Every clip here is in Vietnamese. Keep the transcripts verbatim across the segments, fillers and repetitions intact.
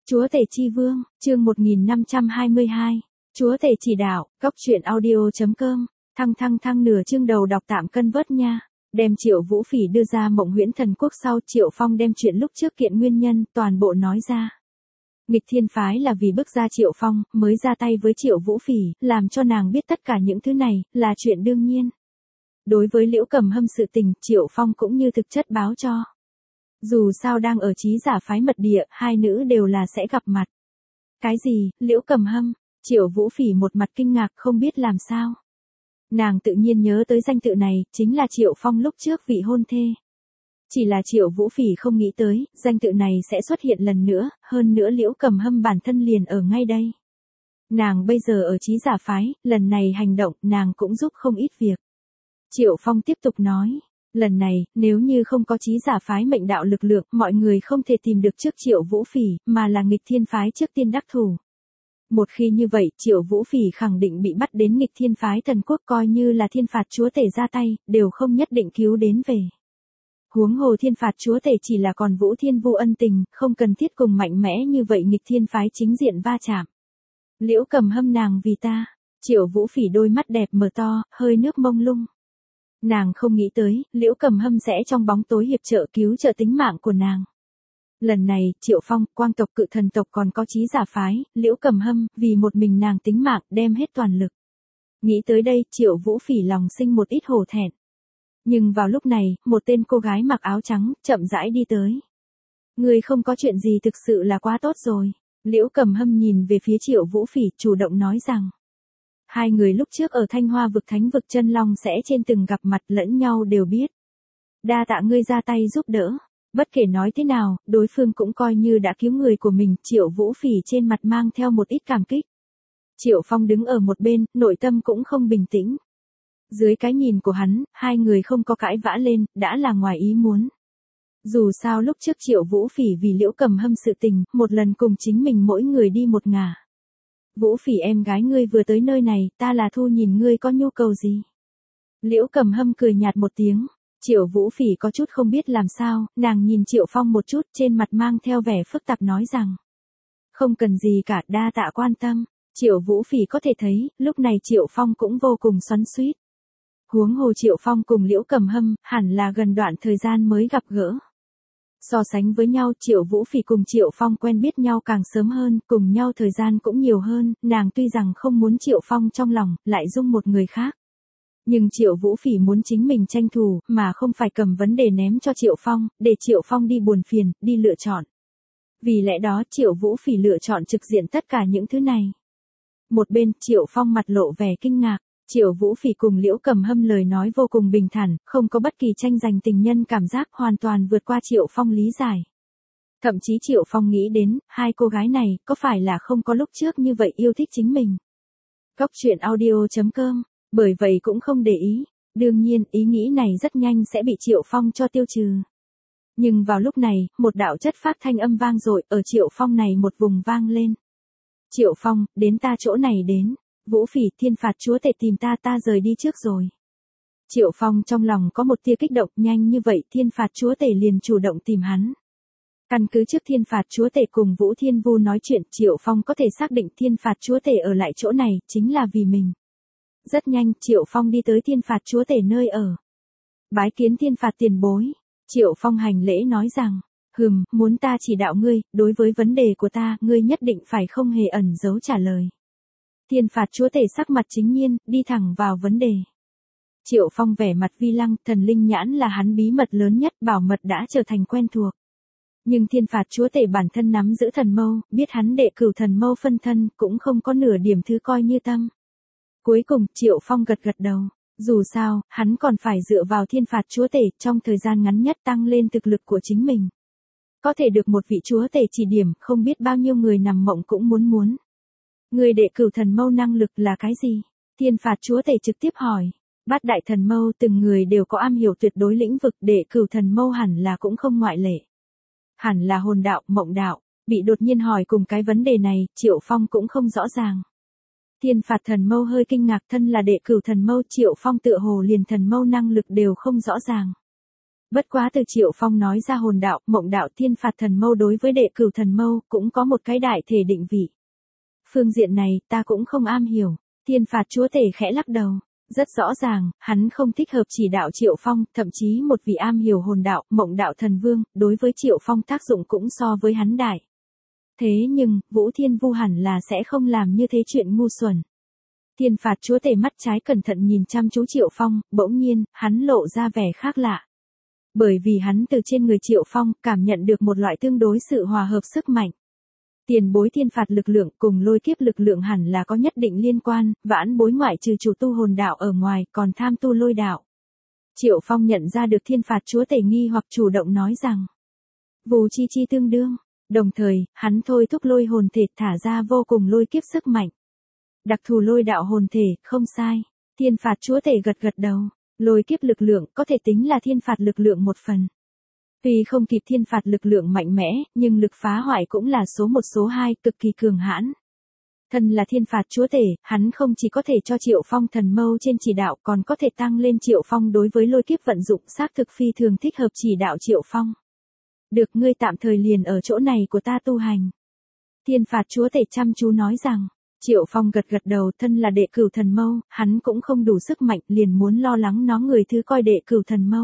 Chúa Tể Chi Vương, chương một nghìn năm trăm hai mươi hai. Chúa Tể chỉ đạo, góc truyện audio chấm com. Thăng thăng thăng nửa chương đầu đọc tạm cân vớt nha. Đem Triệu Vũ Phỉ đưa ra Mộng Huyễn Thần Quốc sau, Triệu Phong đem chuyện lúc trước kiện nguyên nhân toàn bộ nói ra. Nghịch Thiên Phái là vì bức ra Triệu Phong mới ra tay với Triệu Vũ Phỉ, làm cho nàng biết tất cả những thứ này là chuyện đương nhiên. Đối với Liễu Cầm Hâm sự tình, Triệu Phong cũng như thực chất báo cho. Dù sao đang ở Trí Giả Phái mật địa, hai nữ đều là sẽ gặp mặt. Cái gì, Liễu Cầm Hâm? Triệu Vũ Phỉ một mặt kinh ngạc không biết làm sao. Nàng tự nhiên nhớ tới danh tự này, chính là Triệu Phong lúc trước vị hôn thê. Chỉ là Triệu Vũ Phỉ không nghĩ tới, danh tự này sẽ xuất hiện lần nữa, hơn nữa Liễu Cầm Hâm bản thân liền ở ngay đây. Nàng bây giờ ở Trí Giả Phái, lần này hành động, nàng cũng giúp không ít việc. Triệu Phong tiếp tục nói. Lần này, nếu như không có Trí Giả Phái mệnh đạo lực lượng, mọi người không thể tìm được trước Triệu Vũ Phỉ, mà là Nghịch Thiên Phái trước tiên đắc thủ. Một khi như vậy, Triệu Vũ Phỉ khẳng định bị bắt đến Nghịch Thiên Phái Thần Quốc, coi như là Thiên Phạt Chúa Tể ra tay, đều không nhất định cứu đến về. Huống hồ Thiên Phạt Chúa Tể chỉ là còn Vũ Thiên Vu ân tình, không cần thiết cùng mạnh mẽ như vậy Nghịch Thiên Phái chính diện va chạm. Liễu Cầm Hâm nàng vì ta. Triệu Vũ Phỉ đôi mắt đẹp mở to, hơi nước mông lung. Nàng không nghĩ tới, Liễu Cầm Hâm sẽ trong bóng tối hiệp trợ cứu trợ tính mạng của nàng. Lần này, Triệu Phong, Quang tộc Cự Thần tộc còn có Trí Giả Phái, Liễu Cầm Hâm, vì một mình nàng tính mạng, đem hết toàn lực. Nghĩ tới đây, Triệu Vũ Phỉ lòng sinh một ít hổ thẹn. Nhưng vào lúc này, một tên cô gái mặc áo trắng, chậm rãi đi tới. Người không có chuyện gì thực sự là quá tốt rồi. Liễu Cầm Hâm nhìn về phía Triệu Vũ Phỉ, chủ động nói rằng. Hai người lúc trước ở Thanh Hoa vực Thánh vực Chân Long sẽ trên từng gặp mặt lẫn nhau đều biết. Đa tạ ngươi ra tay giúp đỡ. Bất kể nói thế nào, đối phương cũng coi như đã cứu người của mình. Triệu Vũ Phỉ trên mặt mang theo một ít cảm kích. Triệu Phong đứng ở một bên, nội tâm cũng không bình tĩnh. Dưới cái nhìn của hắn, hai người không có cãi vã lên, đã là ngoài ý muốn. Dù sao lúc trước Triệu Vũ Phỉ vì Liễu Cầm Hâm sự tình, một lần cùng chính mình mỗi người đi một ngả. Vũ Phỉ em gái ngươi vừa tới nơi này, ta là thu nhìn ngươi có nhu cầu gì. Liễu Cầm Hâm cười nhạt một tiếng. Triệu Vũ Phỉ có chút không biết làm sao, nàng nhìn Triệu Phong một chút, trên mặt mang theo vẻ phức tạp nói rằng. Không cần gì cả, đa tạ quan tâm. Triệu Vũ Phỉ có thể thấy, lúc này Triệu Phong cũng vô cùng xoắn xuýt. Huống hồ Triệu Phong cùng Liễu Cầm Hâm, hẳn là gần đoạn thời gian mới gặp gỡ. So sánh với nhau, Triệu Vũ Phỉ cùng Triệu Phong quen biết nhau càng sớm hơn, cùng nhau thời gian cũng nhiều hơn, nàng tuy rằng không muốn Triệu Phong trong lòng, lại dung một người khác. Nhưng Triệu Vũ Phỉ muốn chính mình tranh thủ, mà không phải cầm vấn đề ném cho Triệu Phong, để Triệu Phong đi buồn phiền, đi lựa chọn. Vì lẽ đó Triệu Vũ Phỉ lựa chọn trực diện tất cả những thứ này. Một bên, Triệu Phong mặt lộ vẻ kinh ngạc. Triệu Vũ Phỉ cùng Liễu Cầm Hâm lời nói vô cùng bình thản, không có bất kỳ tranh giành tình nhân cảm giác, hoàn toàn vượt qua Triệu Phong lý giải. Thậm chí Triệu Phong nghĩ đến, hai cô gái này, có phải là không có lúc trước như vậy yêu thích chính mình. Góc truyện audio chấm com, bởi vậy cũng không để ý. Đương nhiên, ý nghĩ này rất nhanh sẽ bị Triệu Phong cho tiêu trừ. Nhưng vào lúc này, một đạo chất phát thanh âm vang dội ở Triệu Phong này một vùng vang lên. Triệu Phong, đến ta chỗ này đến. Vũ Phỉ, Thiên Phạt Chúa Tể tìm ta, ta rời đi trước rồi. Triệu Phong trong lòng có một tia kích động, nhanh như vậy Thiên Phạt Chúa Tể liền chủ động tìm hắn. Căn cứ trước Thiên Phạt Chúa Tể cùng Vũ Thiên Vu nói chuyện, Triệu Phong có thể xác định Thiên Phạt Chúa Tể ở lại chỗ này, chính là vì mình. Rất nhanh, Triệu Phong đi tới Thiên Phạt Chúa Tể nơi ở. Bái kiến Thiên Phạt tiền bối. Triệu Phong hành lễ nói rằng, hừm, muốn ta chỉ đạo ngươi, đối với vấn đề của ta, ngươi nhất định phải không hề ẩn giấu trả lời. Thiên Phạt Chúa Tể sắc mặt chính nhiên, đi thẳng vào vấn đề. Triệu Phong vẻ mặt vi lăng, thần linh nhãn là hắn bí mật lớn nhất, bảo mật đã trở thành quen thuộc. Nhưng Thiên Phạt Chúa Tể bản thân nắm giữ thần mâu, biết hắn đệ cửu thần mâu phân thân, cũng không có nửa điểm thứ coi như tâm. Cuối cùng, Triệu Phong gật gật đầu. Dù sao, hắn còn phải dựa vào Thiên Phạt Chúa Tể, trong thời gian ngắn nhất tăng lên thực lực của chính mình. Có thể được một vị Chúa Tể chỉ điểm, không biết bao nhiêu người nằm mộng cũng muốn muốn. Người đệ cửu thần mâu năng lực là cái gì? Thiên Phạt Chúa Tể trực tiếp hỏi. Bát đại thần mâu từng người đều có am hiểu tuyệt đối lĩnh vực, đệ cửu thần mâu hẳn là cũng không ngoại lệ. Hẳn là hồn đạo, mộng đạo. Bị đột nhiên hỏi cùng cái vấn đề này, Triệu Phong cũng không rõ ràng. Thiên Phạt thần mâu hơi kinh ngạc, thân là đệ cửu thần mâu, Triệu Phong tựa hồ liền thần mâu năng lực đều không rõ ràng. Bất quá từ Triệu Phong nói ra hồn đạo, mộng đạo, thiên phạt thần mâu đối với đệ cửu thần mâu, cũng có một cái đại thể định vị. Phương diện này, ta cũng không am hiểu. Thiên phạt chúa tể khẽ lắc đầu. Rất rõ ràng, hắn không thích hợp chỉ đạo Triệu Phong, thậm chí một vị am hiểu hồn đạo, mộng đạo thần vương, đối với Triệu Phong tác dụng cũng so với hắn đại. Thế nhưng, Vũ Thiên Vu hẳn là sẽ không làm như thế chuyện ngu xuẩn. Thiên phạt chúa tể mắt trái cẩn thận nhìn chăm chú Triệu Phong, bỗng nhiên, hắn lộ ra vẻ khác lạ. Bởi vì hắn từ trên người Triệu Phong, cảm nhận được một loại tương đối sự hòa hợp sức mạnh. Tiền bối thiên phạt lực lượng cùng lôi kiếp lực lượng hẳn là có nhất định liên quan, vãn bối ngoại trừ chủ tu hồn đạo ở ngoài, còn tham tu lôi đạo. Triệu Phong nhận ra được thiên phạt chúa tể nghi hoặc chủ động nói rằng, Vù chi chi tương đương, đồng thời, hắn thôi thúc lôi hồn thể thả ra vô cùng lôi kiếp sức mạnh. Đặc thù lôi đạo hồn thể, không sai. Thiên phạt chúa tể gật gật đầu, lôi kiếp lực lượng có thể tính là thiên phạt lực lượng một phần. Tuy không kịp thiên phạt lực lượng mạnh mẽ, nhưng lực phá hoại cũng là số một số hai, cực kỳ cường hãn. Thân là thiên phạt chúa tể, hắn không chỉ có thể cho Triệu Phong thần mâu trên chỉ đạo, còn có thể tăng lên Triệu Phong đối với lôi kiếp vận dụng xác thực phi thường thích hợp chỉ đạo Triệu Phong. Được, ngươi tạm thời liền ở chỗ này của ta tu hành. Thiên phạt chúa tể chăm chú nói rằng, Triệu Phong gật gật đầu, thân là đệ cửu thần mâu, hắn cũng không đủ sức mạnh, liền muốn lo lắng nó người thứ coi đệ cửu thần mâu.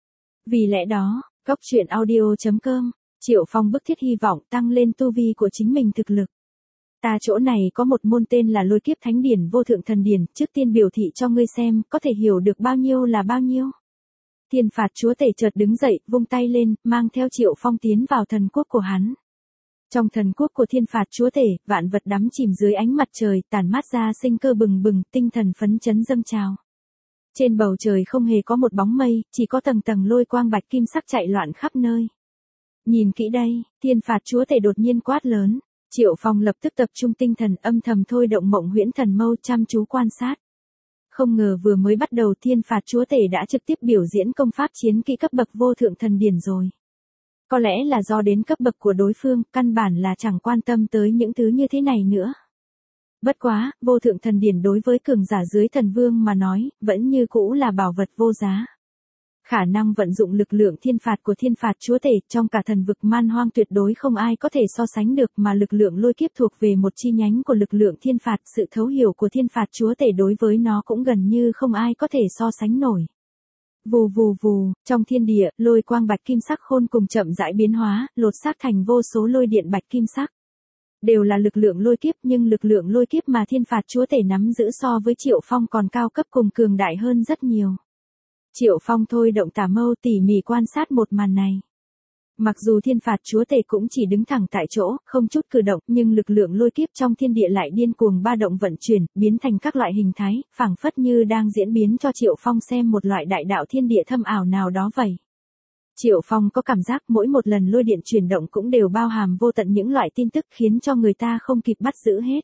Vì lẽ đó, Góc truyện audio chấm com, Triệu Phong bức thiết hy vọng tăng lên tu vi của chính mình thực lực. Ta chỗ này có một môn tên là lôi kiếp thánh điển vô thượng thần điển, trước tiên biểu thị cho ngươi xem, có thể hiểu được bao nhiêu là bao nhiêu. Thiên phạt chúa tể chợt đứng dậy, vung tay lên, mang theo Triệu Phong tiến vào thần quốc của hắn. Trong thần quốc của thiên phạt chúa tể, vạn vật đắm chìm dưới ánh mặt trời, tản mát ra sinh cơ bừng bừng, tinh thần phấn chấn dâng trào. Trên bầu trời không hề có một bóng mây, chỉ có tầng tầng lôi quang bạch kim sắc chạy loạn khắp nơi. Nhìn kỹ đây, thiên phạt chúa tể đột nhiên quát lớn. Triệu Phong lập tức tập trung tinh thần âm thầm thôi động mộng huyễn thần mâu chăm chú quan sát. Không ngờ vừa mới bắt đầu thiên phạt chúa tể đã trực tiếp biểu diễn công pháp chiến kỹ cấp bậc vô thượng thần điển rồi. Có lẽ là do đến cấp bậc của đối phương, căn bản là chẳng quan tâm tới những thứ như thế này nữa. Bất quá, vô thượng thần điển đối với cường giả dưới thần vương mà nói, vẫn như cũ là bảo vật vô giá. Khả năng vận dụng lực lượng thiên phạt của thiên phạt chúa tể trong cả thần vực man hoang tuyệt đối không ai có thể so sánh được, mà lực lượng lôi kiếp thuộc về một chi nhánh của lực lượng thiên phạt, sự thấu hiểu của thiên phạt chúa tể đối với nó cũng gần như không ai có thể so sánh nổi. Vù vù vù, trong thiên địa, lôi quang bạch kim sắc khôn cùng chậm rãi biến hóa, lột xác thành vô số lôi điện bạch kim sắc. Đều là lực lượng lôi kiếp, nhưng lực lượng lôi kiếp mà thiên phạt chúa tể nắm giữ so với Triệu Phong còn cao cấp cùng cường đại hơn rất nhiều. Triệu Phong thôi động tà mâu tỉ mỉ quan sát một màn này. Mặc dù thiên phạt chúa tể cũng chỉ đứng thẳng tại chỗ, không chút cử động, nhưng lực lượng lôi kiếp trong thiên địa lại điên cuồng ba động vận chuyển, biến thành các loại hình thái, phảng phất như đang diễn biến cho Triệu Phong xem một loại đại đạo thiên địa thâm ảo nào đó vậy. Triệu Phong có cảm giác mỗi một lần lôi điện chuyển động cũng đều bao hàm vô tận những loại tin tức khiến cho người ta không kịp bắt giữ hết.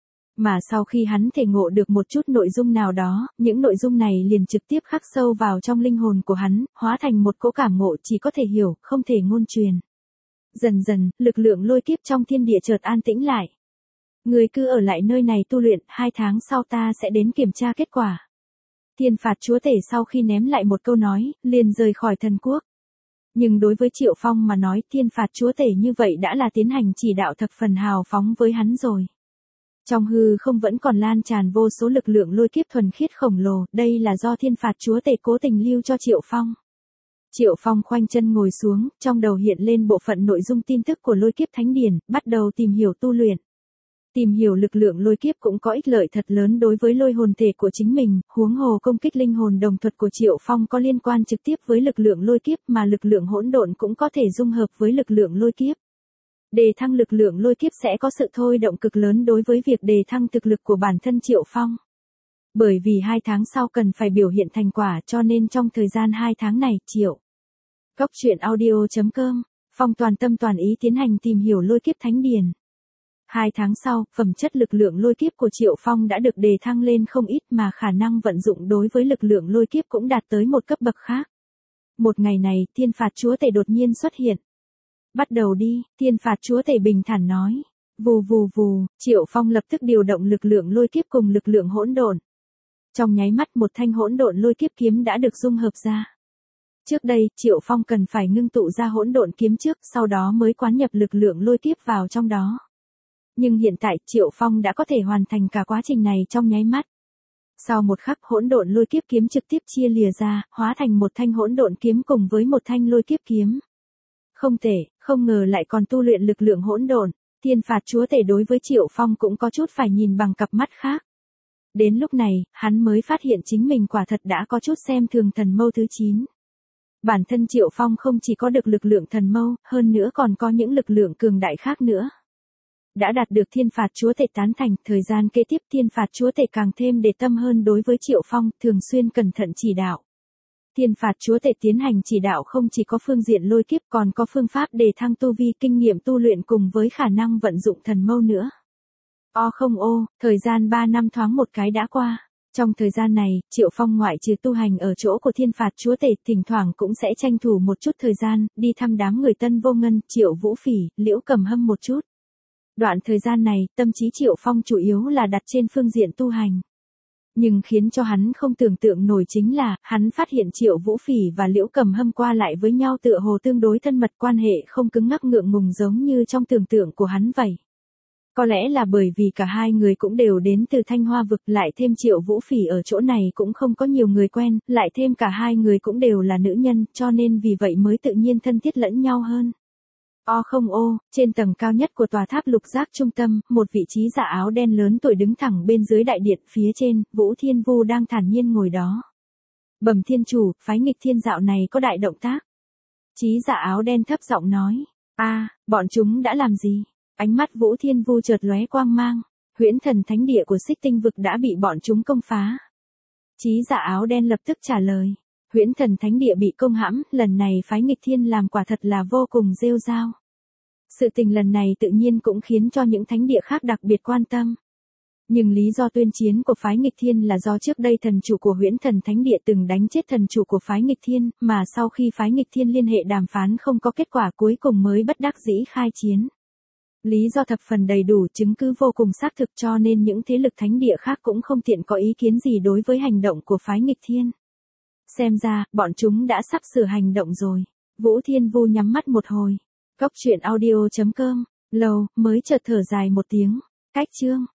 Mà sau khi hắn thể ngộ được một chút nội dung nào đó, những nội dung này liền trực tiếp khắc sâu vào trong linh hồn của hắn, hóa thành một cỗ cảm ngộ chỉ có thể hiểu, không thể ngôn truyền. Dần dần, lực lượng lôi kiếp trong thiên địa chợt an tĩnh lại. Người cứ ở lại nơi này tu luyện, hai tháng sau ta sẽ đến kiểm tra kết quả. Thiên phạt chúa tể sau khi ném lại một câu nói, liền rời khỏi thần quốc. Nhưng đối với Triệu Phong mà nói, thiên phạt chúa tể như vậy đã là tiến hành chỉ đạo thập phần hào phóng với hắn rồi. Trong hư không vẫn còn lan tràn vô số lực lượng lôi kiếp thuần khiết khổng lồ, đây là do thiên phạt chúa tể cố tình lưu cho Triệu Phong. Triệu Phong khoanh chân ngồi xuống, trong đầu hiện lên bộ phận nội dung tin tức của lôi kiếp thánh điển, bắt đầu tìm hiểu tu luyện. Tìm hiểu lực lượng lôi kiếp cũng có ích lợi thật lớn đối với lôi hồn thể của chính mình, huống hồ công kích linh hồn đồng thuật của Triệu Phong có liên quan trực tiếp với lực lượng lôi kiếp, mà lực lượng hỗn độn cũng có thể dung hợp với lực lượng lôi kiếp. Đề thăng lực lượng lôi kiếp sẽ có sự thôi động cực lớn đối với việc đề thăng thực lực của bản thân Triệu Phong. Bởi vì hai tháng sau cần phải biểu hiện thành quả, cho nên trong thời gian hai tháng này, Triệu Góc truyện audio chấm com, Phong toàn tâm toàn ý tiến hành tìm hiểu lôi kiếp thánh điển. Hai tháng sau, phẩm chất lực lượng lôi kiếp của Triệu Phong đã được đề thăng lên không ít, mà khả năng vận dụng đối với lực lượng lôi kiếp cũng đạt tới một cấp bậc khác. Một ngày này, thiên phạt chúa tể đột nhiên xuất hiện. Bắt đầu đi, thiên phạt chúa tể bình thản nói. Vù vù vù, Triệu Phong lập tức điều động lực lượng lôi kiếp cùng lực lượng hỗn độn. Trong nháy mắt một thanh hỗn độn lôi kiếp kiếm đã được dung hợp ra. Trước đây, Triệu Phong cần phải ngưng tụ ra hỗn độn kiếm trước, sau đó mới quán nhập lực lượng lôi kiếp vào trong đó. Nhưng hiện tại, Triệu Phong đã có thể hoàn thành cả quá trình này trong nháy mắt. Sau một khắc, hỗn độn lôi kiếp kiếm trực tiếp chia lìa ra, hóa thành một thanh hỗn độn kiếm cùng với một thanh lôi kiếp kiếm. Không tệ, không ngờ lại còn tu luyện lực lượng hỗn độn. Thiên phạt chúa tể đối với Triệu Phong cũng có chút phải nhìn bằng cặp mắt khác. Đến lúc này, hắn mới phát hiện chính mình quả thật đã có chút xem thường thần mâu thứ chín. Bản thân Triệu Phong không chỉ có được lực lượng thần mâu, hơn nữa còn có những lực lượng cường đại khác nữa. Đã đạt được thiên phạt chúa tể tán thành, thời gian kế tiếp thiên phạt chúa tể càng thêm để tâm hơn đối với Triệu Phong, thường xuyên cẩn thận chỉ đạo. Thiên phạt chúa tể tiến hành chỉ đạo không chỉ có phương diện lôi kiếp còn có phương pháp đề thăng tu vi, kinh nghiệm tu luyện cùng với khả năng vận dụng thần mâu nữa. O không ô, thời gian ba năm thoáng một cái đã qua. Trong thời gian này, Triệu Phong ngoại trừ tu hành ở chỗ của thiên phạt chúa tể, thỉnh thoảng cũng sẽ tranh thủ một chút thời gian, đi thăm đám người Tân Vô Ngân, Triệu Vũ Phỉ, Liễu Cầm Hâm một chút. Đoạn thời gian này, tâm trí Triệu Phong chủ yếu là đặt trên phương diện tu hành. Nhưng khiến cho hắn không tưởng tượng nổi chính là, hắn phát hiện Triệu Vũ Phỉ và Liễu Cầm Hâm qua lại với nhau tựa hồ tương đối thân mật, quan hệ không cứng ngắc ngượng ngùng giống như trong tưởng tượng của hắn vậy. Có lẽ là bởi vì cả hai người cũng đều đến từ Thanh Hoa vực, lại thêm Triệu Vũ Phỉ ở chỗ này cũng không có nhiều người quen, lại thêm cả hai người cũng đều là nữ nhân, cho nên vì vậy mới tự nhiên thân thiết lẫn nhau hơn. O không ô, trên tầng cao nhất của tòa tháp lục giác trung tâm, một vị trí giả áo đen lớn tuổi đứng thẳng bên dưới đại điện, phía trên, Vũ Thiên Vu đang thản nhiên ngồi đó. Bẩm thiên chủ, phái nghịch thiên dạo này có đại động tác. Trí giả áo đen thấp giọng nói, a, bọn chúng đã làm gì? Ánh mắt Vũ Thiên Vu chợt lóe quang mang, huyễn thần thánh địa của Xích Tinh vực đã bị bọn chúng công phá. Trí giả áo đen lập tức trả lời, huyễn thần thánh địa bị công hãm, lần này phái nghịch thiên làm quả thật là vô cùng rêu rao. Sự tình lần này tự nhiên cũng khiến cho những thánh địa khác đặc biệt quan tâm. Nhưng lý do tuyên chiến của phái nghịch thiên là do trước đây thần chủ của huyễn thần thánh địa từng đánh chết thần chủ của phái nghịch thiên, mà sau khi phái nghịch thiên liên hệ đàm phán không có kết quả cuối cùng mới bất đắc dĩ khai chiến. Lý do thập phần đầy đủ, chứng cứ vô cùng xác thực, cho nên những thế lực thánh địa khác cũng không tiện có ý kiến gì đối với hành động của phái nghịch thiên. Xem ra, bọn chúng đã sắp sửa hành động rồi. Vũ Thiên Vu nhắm mắt một hồi. Cốc truyện audio chấm com, lâu, mới chợt thở dài một tiếng. Cách chương.